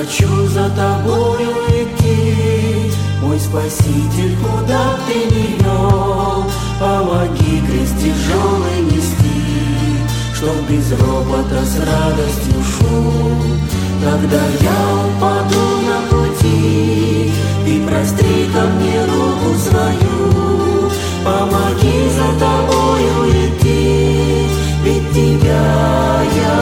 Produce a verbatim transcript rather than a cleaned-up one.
хочу за тобою идти, мой Спаситель, куда б ты ни вел, помоги крест тяжелый нести, чтоб без ропота с радостью шел. Когда я упаду на пути, ты простри ко мне руку свою, помоги за тобою идти, ведь тебя я